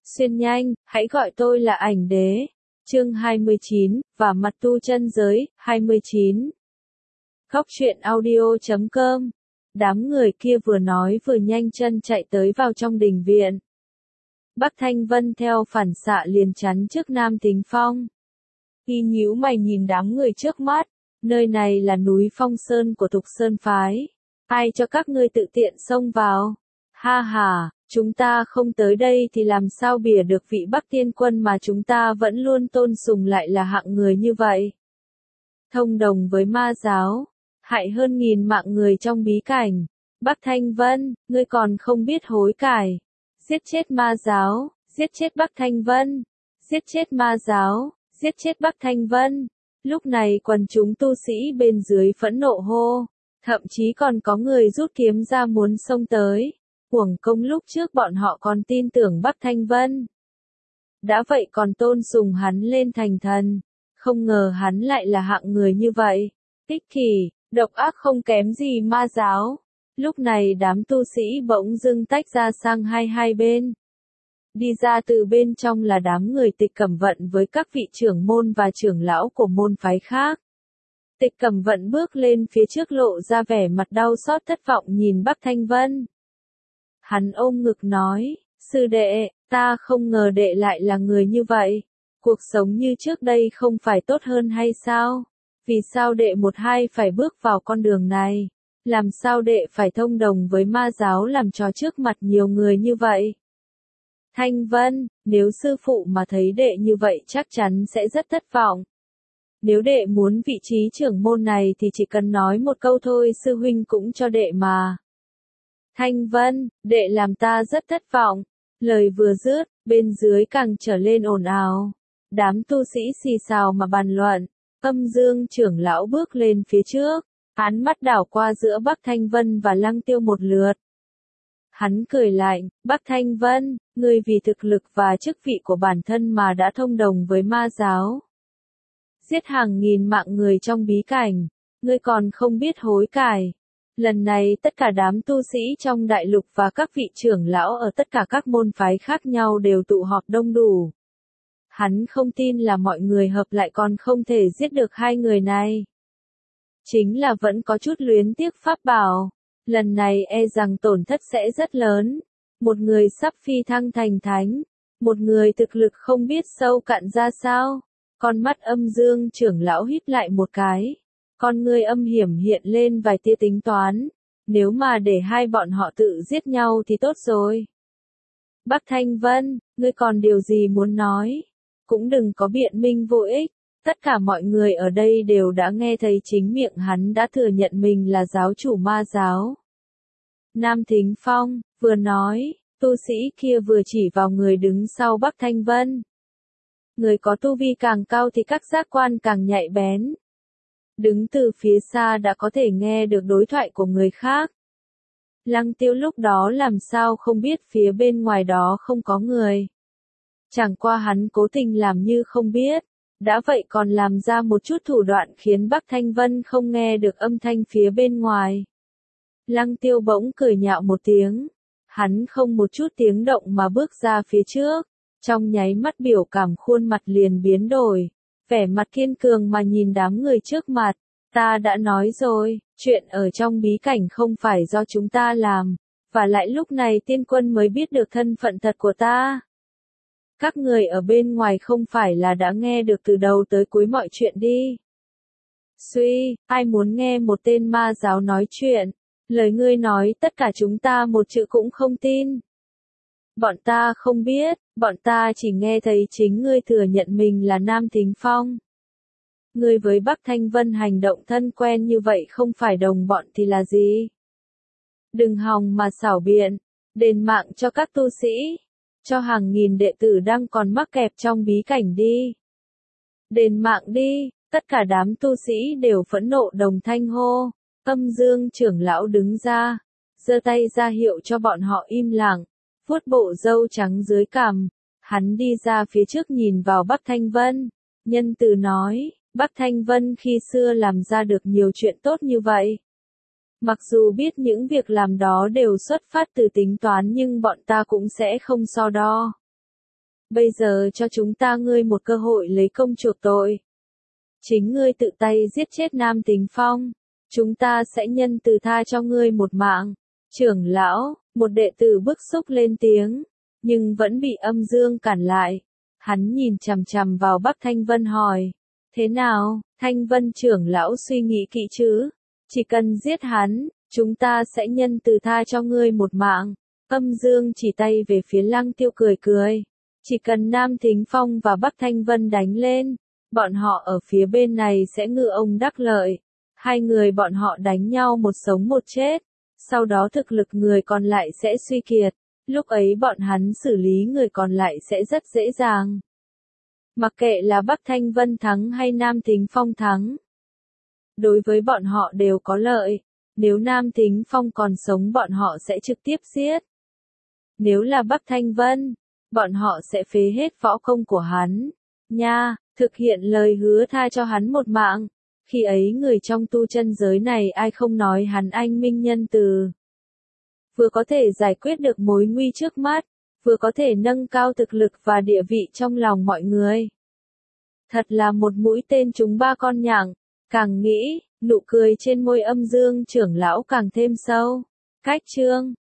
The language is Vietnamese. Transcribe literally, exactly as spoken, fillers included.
Xuyên nhanh, hãy gọi tôi là ảnh đế. Chương hai mươi chín, và mặt tu chân giới, hai mươi chín. Góc truyện audio chấm com. Đám người kia vừa nói vừa nhanh chân chạy tới vào trong đình viện. Bắc Thanh Vân theo phản xạ liền chắn trước Nam Tính Phong. Y nhíu mày nhìn đám người trước mắt, nơi này là núi Phong Sơn của Thục Sơn Phái. Ai cho các ngươi tự tiện xông vào? Ha ha, chúng ta không tới đây thì làm sao bìa được vị Bắc Tiên Quân mà chúng ta vẫn luôn tôn sùng lại là hạng người như vậy. Thông đồng với ma giáo, hại hơn nghìn mạng người trong bí cảnh. Bắc Thanh Vân, ngươi còn không biết hối cải. Giết chết ma giáo, giết chết Bắc Thanh Vân, giết chết ma giáo, giết chết Bắc Thanh Vân. Lúc này quần chúng tu sĩ bên dưới phẫn nộ hô, thậm chí còn có người rút kiếm ra muốn xông tới. Uổng công lúc trước bọn họ còn tin tưởng Bắc Thanh Vân. Đã vậy còn tôn sùng hắn lên thành thần. Không ngờ hắn lại là hạng người như vậy. Ích kỷ, độc ác không kém gì ma giáo. Lúc này đám tu sĩ bỗng dưng tách ra sang hai hai bên. Đi ra từ bên trong là đám người Tịch Cẩm Vận với các vị trưởng môn và trưởng lão của môn phái khác. Tịch Cẩm Vận bước lên phía trước lộ ra vẻ mặt đau xót thất vọng nhìn Bắc Thanh Vân. Hắn ôm ngực nói, sư đệ, ta không ngờ đệ lại là người như vậy. Cuộc sống như trước đây không phải tốt hơn hay sao? Vì sao đệ một hai phải bước vào con đường này? Làm sao đệ phải thông đồng với ma giáo làm trò trước mặt nhiều người như vậy? Thanh Vân, nếu sư phụ mà thấy đệ như vậy chắc chắn sẽ rất thất vọng. Nếu đệ muốn vị trí trưởng môn này thì chỉ cần nói một câu thôi sư huynh cũng cho đệ mà. Thanh Vân, đệ làm ta rất thất vọng. Lời vừa dứt, bên dưới càng trở lên ồn ào. Đám tu sĩ xì xào mà bàn luận. Âm Dương trưởng lão bước lên phía trước. Hắn mắt đảo qua giữa Bắc Thanh Vân và Lăng Tiêu một lượt. Hắn cười lạnh, Bắc Thanh Vân, ngươi vì thực lực và chức vị của bản thân mà đã thông đồng với ma giáo. Giết hàng nghìn mạng người trong bí cảnh. Ngươi còn không biết hối cải. Lần này tất cả đám tu sĩ trong đại lục và các vị trưởng lão ở tất cả các môn phái khác nhau đều tụ họp đông đủ. Hắn không tin là mọi người hợp lại còn không thể giết được hai người này. Chính là vẫn có chút luyến tiếc pháp bảo. Lần này e rằng tổn thất sẽ rất lớn. Một người sắp phi thăng thành thánh. Một người thực lực không biết sâu cạn ra sao. Con mắt Âm Dương trưởng lão híp lại một cái. Con ngươi âm hiểm hiện lên vài tia tính toán. Nếu mà để hai bọn họ tự giết nhau thì tốt rồi. Bắc Thanh Vân, ngươi còn điều gì muốn nói? Cũng đừng có biện minh vô ích. Tất cả mọi người ở đây đều đã nghe thấy chính miệng hắn đã thừa nhận mình là giáo chủ ma giáo. Nam Thính Phong, vừa nói, tu sĩ kia vừa chỉ vào người đứng sau Bắc Thanh Vân. Người có tu vi càng cao thì các giác quan càng nhạy bén. Đứng từ phía xa đã có thể nghe được đối thoại của người khác. Lăng Tiêu lúc đó làm sao không biết phía bên ngoài đó không có người. Chẳng qua hắn cố tình làm như không biết. Đã vậy còn làm ra một chút thủ đoạn khiến Bắc Thanh Vân không nghe được âm thanh phía bên ngoài. Lăng Tiêu bỗng cười nhạo một tiếng. Hắn không một chút tiếng động mà bước ra phía trước. Trong nháy mắt biểu cảm khuôn mặt liền biến đổi. Vẻ mặt kiên cường mà nhìn đám người trước mặt. Ta đã nói rồi, chuyện ở trong bí cảnh không phải do chúng ta làm. Và lại lúc này tiên quân mới biết được thân phận thật của ta. Các người ở bên ngoài không phải là đã nghe được từ đầu tới cuối mọi chuyện đi. Suy, ai muốn nghe một tên ma giáo nói chuyện. Lời ngươi nói tất cả chúng ta một chữ cũng không tin. Bọn ta không biết, bọn ta chỉ nghe thấy chính ngươi thừa nhận mình là Nam Thính Phong. Ngươi với Bắc Thanh Vân hành động thân quen như vậy không phải đồng bọn thì là gì? Đừng hòng mà xảo biện, đền mạng cho các tu sĩ, cho hàng nghìn đệ tử đang còn mắc kẹt trong bí cảnh đi. Đền mạng đi, tất cả đám tu sĩ đều phẫn nộ đồng thanh hô. Âm Dương trưởng lão đứng ra, giơ tay ra hiệu cho bọn họ im lặng. Vuốt bộ râu trắng dưới cằm, hắn đi ra phía trước nhìn vào Bắc Thanh Vân, nhân từ nói, Bắc Thanh Vân khi xưa làm ra được nhiều chuyện tốt như vậy. Mặc dù biết những việc làm đó đều xuất phát từ tính toán nhưng bọn ta cũng sẽ không so đo. Bây giờ cho chúng ta ngươi một cơ hội lấy công chuộc tội. Chính ngươi tự tay giết chết Nam Tính Phong. Chúng ta sẽ nhân từ tha cho ngươi một mạng. Trưởng lão, một đệ tử bức xúc lên tiếng, nhưng vẫn bị Âm Dương cản lại. Hắn nhìn chằm chằm vào Bắc Thanh Vân hỏi. Thế nào, Thanh Vân trưởng lão suy nghĩ kỹ chứ? Chỉ cần giết hắn, chúng ta sẽ nhân từ tha cho ngươi một mạng. Âm Dương chỉ tay về phía Lăng Tiêu cười cười. Chỉ cần Nam Thính Phong và Bắc Thanh Vân đánh lên, bọn họ ở phía bên này sẽ ngư ông đắc lợi. Hai người bọn họ đánh nhau một sống một chết. Sau đó thực lực người còn lại sẽ suy kiệt. Lúc ấy bọn hắn xử lý người còn lại sẽ rất dễ dàng. Mặc kệ là Bắc Thanh Vân thắng hay Nam Thính Phong thắng. Đối với bọn họ đều có lợi. Nếu Nam Thính Phong còn sống bọn họ sẽ trực tiếp giết. Nếu là Bắc Thanh Vân, bọn họ sẽ phế hết võ công của hắn. Nha, thực hiện lời hứa tha cho hắn một mạng. Khi ấy người trong tu chân giới này ai không nói hắn anh minh nhân từ. Vừa có thể giải quyết được mối nguy trước mắt, vừa có thể nâng cao thực lực và địa vị trong lòng mọi người. Thật là một mũi tên trúng ba con nhặng. Càng nghĩ, nụ cười trên môi Âm Dương trưởng lão càng thêm sâu. Cách chương